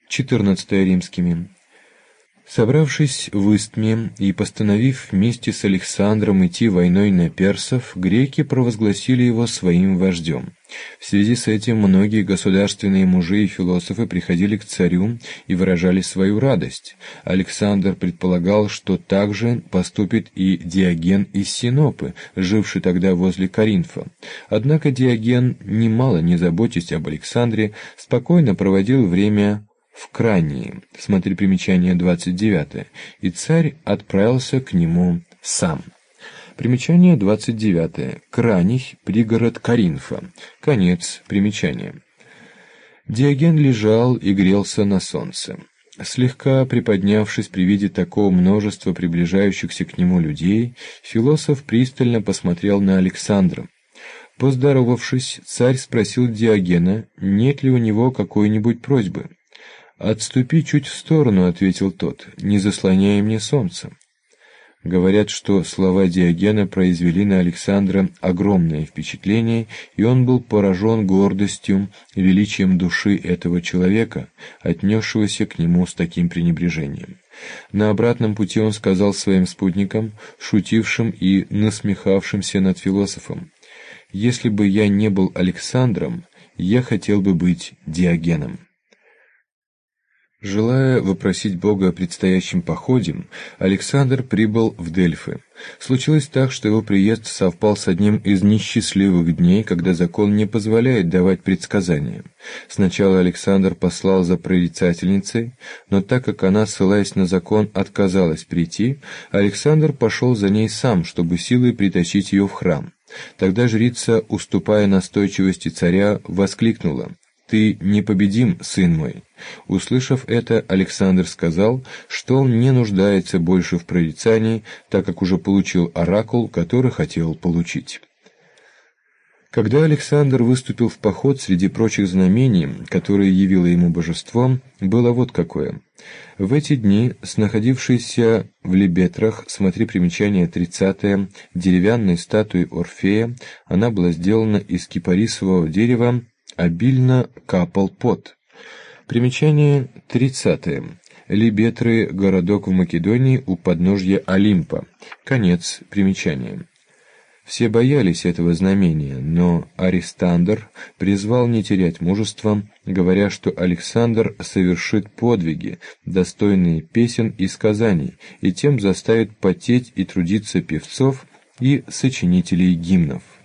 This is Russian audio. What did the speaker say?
14 римскими. Собравшись в Истме и постановив вместе с Александром идти войной на персов, греки провозгласили его своим вождем. В связи с этим многие государственные мужи и философы приходили к царю и выражали свою радость. Александр предполагал, что так же поступит и Диоген из Синопы, живший тогда возле Коринфа. Однако Диоген, немало не заботясь об Александре, спокойно проводил время в Крании, смотри примечание 29, и царь отправился к нему сам. Примечание 29. Краний, пригород Коринфа. Конец примечания. Диоген лежал и грелся на солнце. Слегка приподнявшись при виде такого множества приближающихся к нему людей, философ пристально посмотрел на Александра. Поздоровавшись, царь спросил Диогена, нет ли у него какой-нибудь просьбы. «Отступи чуть в сторону», — ответил тот, — «не заслоняй мне солнце». Говорят, что слова Диогена произвели на Александра огромное впечатление, и он был поражен гордостью и величием души этого человека, отнесшегося к нему с таким пренебрежением. На обратном пути он сказал своим спутникам, шутившим и насмехавшимся над философом, «Если бы я не был Александром, я хотел бы быть Диогеном». Желая вопросить Бога о предстоящем походе, Александр прибыл в Дельфы. Случилось так, что его приезд совпал с одним из несчастливых дней, когда закон не позволяет давать предсказания. Сначала Александр послал за прорицательницей, но так как она, ссылаясь на закон, отказалась прийти, Александр пошел за ней сам, чтобы силой притащить ее в храм. Тогда жрица, уступая настойчивости царя, воскликнула: «Ты непобедим, сын мой». Услышав это, Александр сказал, что он не нуждается больше в прорицании, так как уже получил оракул, который хотел получить. Когда Александр выступил в поход, среди прочих знамений, которые явило ему божество, было вот какое. В эти дни с находившейся в Лебетрах, смотри примечание 30, деревянной статуей Орфея, она была сделана из кипарисового дерева, обильно капал пот. Примечание 30. Лебетры — городок в Македонии у подножья Олимпа. Конец примечания. Все боялись этого знамения, но Аристандр призвал не терять мужества, говоря, что Александр совершит подвиги, достойные песен и сказаний, и тем заставит потеть и трудиться певцов и сочинителей гимнов.